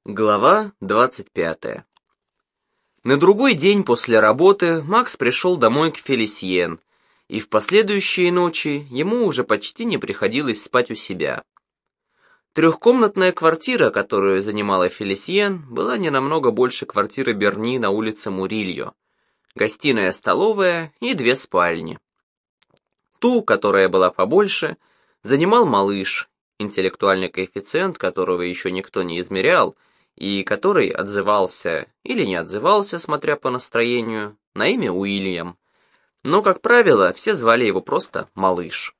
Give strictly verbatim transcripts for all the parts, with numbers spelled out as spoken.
Глава двадцать пятая. На другой день после работы Макс пришел домой к Фелисьен, и в последующие ночи ему уже почти не приходилось спать у себя. Трехкомнатная квартира, которую занимала Фелисьен, была не намного больше квартиры Берни на улице Мурильо. Гостиная-столовая и две спальни. Ту, которая была побольше, занимал малыш, интеллектуальный коэффициент которого еще никто не измерял, и который отзывался или не отзывался, смотря по настроению, на имя Уильям. Но, как правило, все звали его просто «малыш».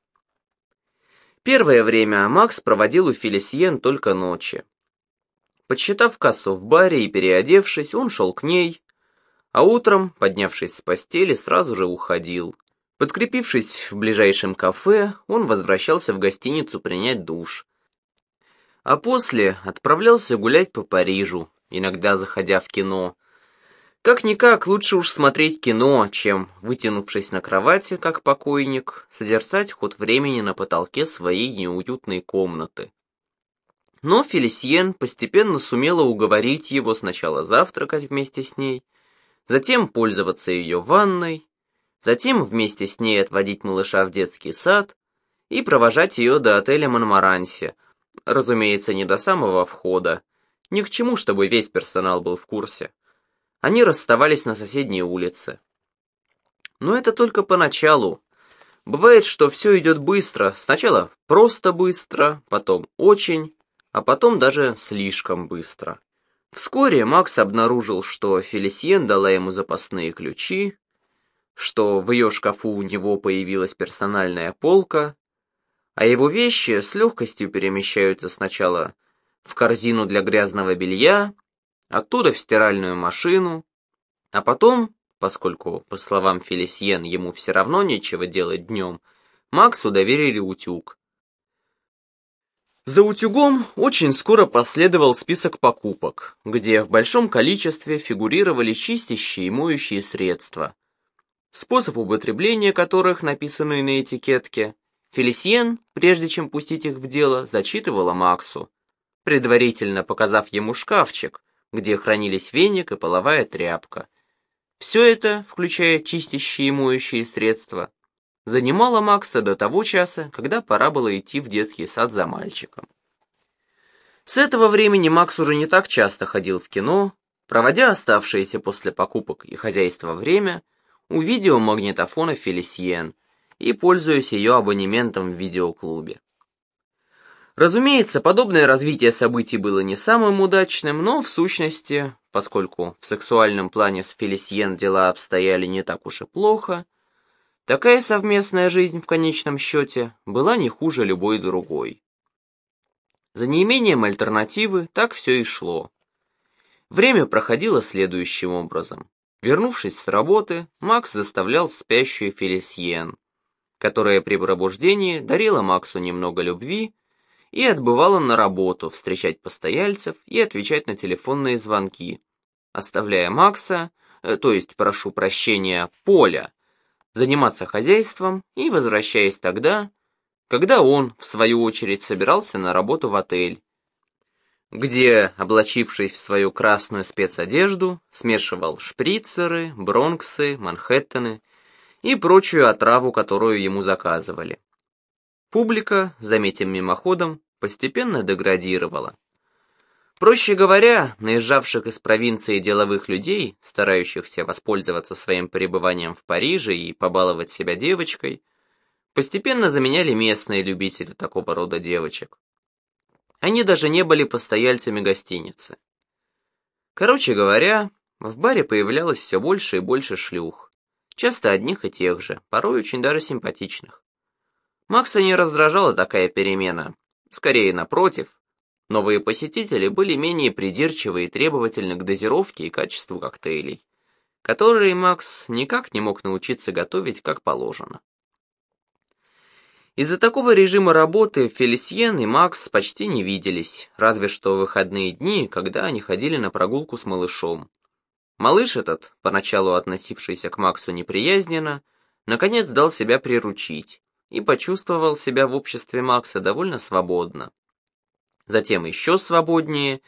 Первое время Макс проводил у Фелисьен только ночи. Подсчитав кассу в баре и переодевшись, он шел к ней, а утром, поднявшись с постели, сразу же уходил. Подкрепившись в ближайшем кафе, он возвращался в гостиницу принять душ. А после отправлялся гулять по Парижу, иногда заходя в кино. Как-никак лучше уж смотреть кино, чем, вытянувшись на кровати, как покойник, созерцать ход времени на потолке своей неуютной комнаты. Но Фелисьен постепенно сумела уговорить его сначала завтракать вместе с ней, затем пользоваться ее ванной, затем вместе с ней отводить малыша в детский сад и провожать ее до отеля Монмаранси, разумеется, не до самого входа, ни к чему, чтобы весь персонал был в курсе. Они расставались на соседней улице. Но это только поначалу. Бывает, что все идет быстро, сначала просто быстро, потом очень, а потом даже слишком быстро. Вскоре Макс обнаружил, что Фелисьен дала ему запасные ключи, что в ее шкафу у него появилась персональная полка, а его вещи с легкостью перемещаются сначала в корзину для грязного белья, оттуда в стиральную машину, а потом, поскольку, по словам Фелисьен, ему все равно нечего делать днем, Максу доверили утюг. За утюгом очень скоро последовал список покупок, где в большом количестве фигурировали чистящие и моющие средства, способ употребления которых, написанный на этикетке, Фелисьен, прежде чем пустить их в дело, зачитывала Максу, предварительно показав ему шкафчик, где хранились веник и половая тряпка. Все это, включая чистящие и моющие средства, занимало Макса до того часа, когда пора было идти в детский сад за мальчиком. С этого времени Макс уже не так часто ходил в кино, проводя оставшееся после покупок и хозяйства время у видеомагнитофона Фелисьен и пользуясь ее абонементом в видеоклубе. Разумеется, подобное развитие событий было не самым удачным, но в сущности, поскольку в сексуальном плане с Фелисьен дела обстояли не так уж и плохо, такая совместная жизнь в конечном счете была не хуже любой другой. За неимением альтернативы так все и шло. Время проходило следующим образом. Вернувшись с работы, Макс заставлял спящую Фелисьен, которая при пробуждении дарила Максу немного любви и отбывала на работу встречать постояльцев и отвечать на телефонные звонки, оставляя Макса, э, то есть, прошу прощения, Поля, заниматься хозяйством и возвращаясь тогда, когда он, в свою очередь, собирался на работу в отель, где, облачившись в свою красную спецодежду, смешивал шприцеры, бронксы, манхэттены и прочую отраву, которую ему заказывали. Публика, заметим мимоходом, постепенно деградировала. Проще говоря, наезжавших из провинции деловых людей, старающихся воспользоваться своим пребыванием в Париже и побаловать себя девочкой, постепенно заменяли местные любители такого рода девочек. Они даже не были постояльцами гостиницы. Короче говоря, в баре появлялось все больше и больше шлюх, часто одних и тех же, порой очень даже симпатичных. Макса не раздражала такая перемена, скорее напротив, новые посетители были менее придирчивы и требовательны к дозировке и качеству коктейлей, которые Макс никак не мог научиться готовить как положено. Из-за такого режима работы Фелисьен и Макс почти не виделись, разве что в выходные дни, когда они ходили на прогулку с малышом. Малыш этот, поначалу относившийся к Максу неприязненно, наконец дал себя приручить и почувствовал себя в обществе Макса довольно свободно. Затем еще свободнее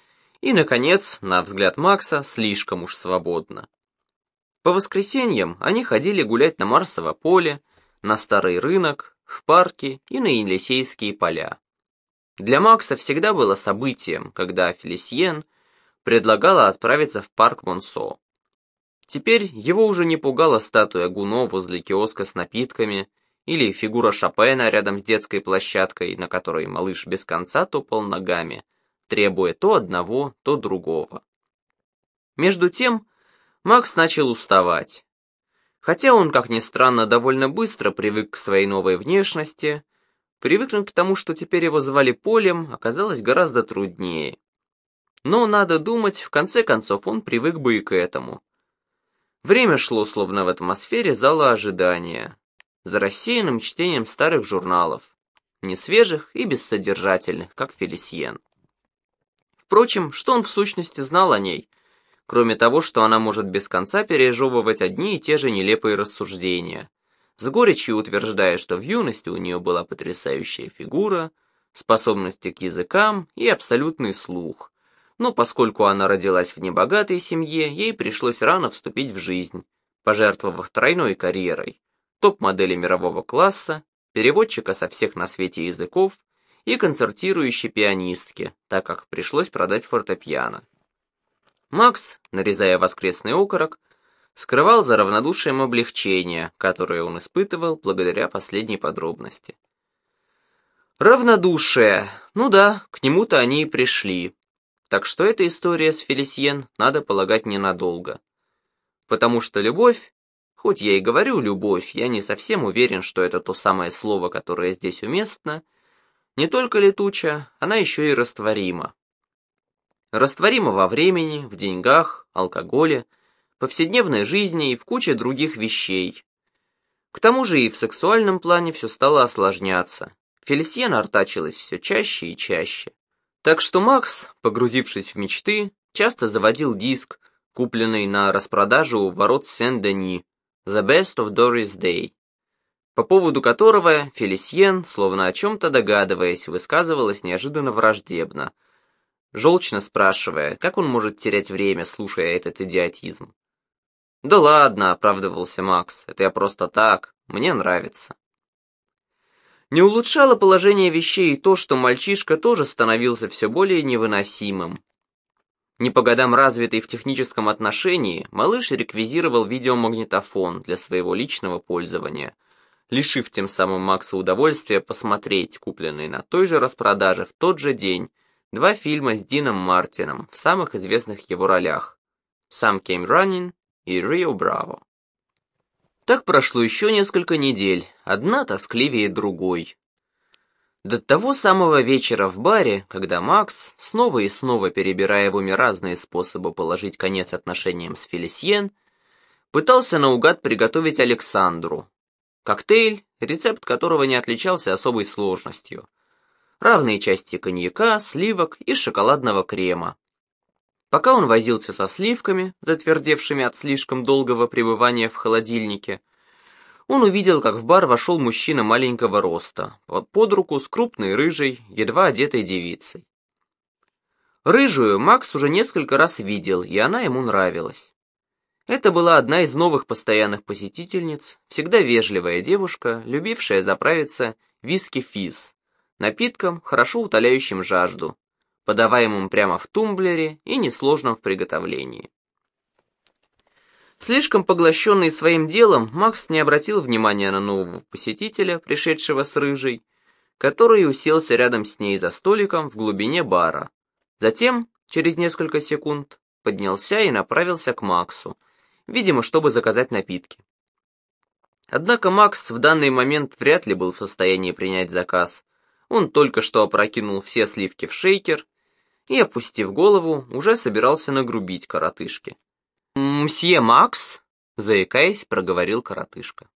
И, наконец, на взгляд Макса, слишком уж свободно. По воскресеньям они ходили гулять на Марсово поле, на Старый рынок, в парки и на Елисейские поля. Для Макса всегда было событием, когда Фелисьен предлагала отправиться в парк Монсо. Теперь его уже не пугала статуя Гуно возле киоска с напитками или фигура Шопена рядом с детской площадкой, на которой малыш без конца топал ногами, требуя то одного, то другого. Между тем, Макс начал уставать. Хотя он, как ни странно, довольно быстро привык к своей новой внешности, привыкнуть к тому, что теперь его звали Полем, оказалось гораздо труднее. Но, надо думать, в конце концов он привык бы и к этому. Время шло словно в атмосфере зала ожидания, за рассеянным чтением старых журналов, несвежих и бессодержательных, как Фелисьен. Впрочем, что он в сущности знал о ней, кроме того, что она может без конца пережевывать одни и те же нелепые рассуждения, с горечью утверждая, что в юности у нее была потрясающая фигура, способности к языкам и абсолютный слух, но поскольку она родилась в небогатой семье, ей пришлось рано вступить в жизнь, пожертвовав тройной карьерой, топ-модели мирового класса, переводчика со всех на свете языков и концертирующей пианистки, так как пришлось продать фортепиано. Макс, нарезая воскресный окорок, скрывал за равнодушием облегчение, которое он испытывал благодаря последней подробности. Равнодушие, ну да, к нему-то они и пришли. Так что эта история с Фелисьен, надо полагать, ненадолго. Потому что любовь, хоть я и говорю «любовь», я не совсем уверен, что это то самое слово, которое здесь уместно, не только летуча, она еще и растворима. Растворима во времени, в деньгах, алкоголе, повседневной жизни и в куче других вещей. К тому же и в сексуальном плане все стало осложняться. Фелисьен артачилась все чаще и чаще. Так что Макс, погрузившись в мечты, часто заводил диск, купленный на распродаже у ворот Сен-Дени, «The Best of Doris Day», по поводу которого Фелисьен, словно о чем-то догадываясь, высказывалась неожиданно враждебно, желчно спрашивая, как он может терять время, слушая этот идиотизм. «Да ладно», — оправдывался Макс, — «это я просто так, мне нравится». Не улучшало положение вещей и то, что мальчишка тоже становился все более невыносимым. Не по годам развитый в техническом отношении, малыш реквизировал видеомагнитофон для своего личного пользования, лишив тем самым Макса удовольствия посмотреть купленные на той же распродаже в тот же день два фильма с Дином Мартином в самых известных его ролях «Some Came Running» и «Rio Bravo». Так прошло еще несколько недель, одна тоскливее другой. До того самого вечера в баре, когда Макс, снова и снова перебирая в уме разные способы положить конец отношениям с Фелисьен, пытался наугад приготовить Александру. Коктейль, рецепт которого не отличался особой сложностью. Равные части коньяка, сливок и шоколадного крема. Пока он возился со сливками, затвердевшими от слишком долгого пребывания в холодильнике, он увидел, как в бар вошел мужчина маленького роста, под руку с крупной рыжей, едва одетой девицей. Рыжую Макс уже несколько раз видел, и она ему нравилась. Это была одна из новых постоянных посетительниц, всегда вежливая девушка, любившая заправиться виски-физз, напитком, хорошо утоляющим жажду, подаваемым прямо в тумблере и несложным в приготовлении. Слишком поглощенный своим делом, Макс не обратил внимания на нового посетителя, пришедшего с рыжей, который уселся рядом с ней за столиком в глубине бара. Затем, через несколько секунд, поднялся и направился к Максу, видимо, чтобы заказать напитки. Однако Макс в данный момент вряд ли был в состоянии принять заказ. Он только что опрокинул все сливки в шейкер и, опустив голову, уже собирался нагрубить коротышке. «Мсье Макс?» — заикаясь, проговорил коротышка.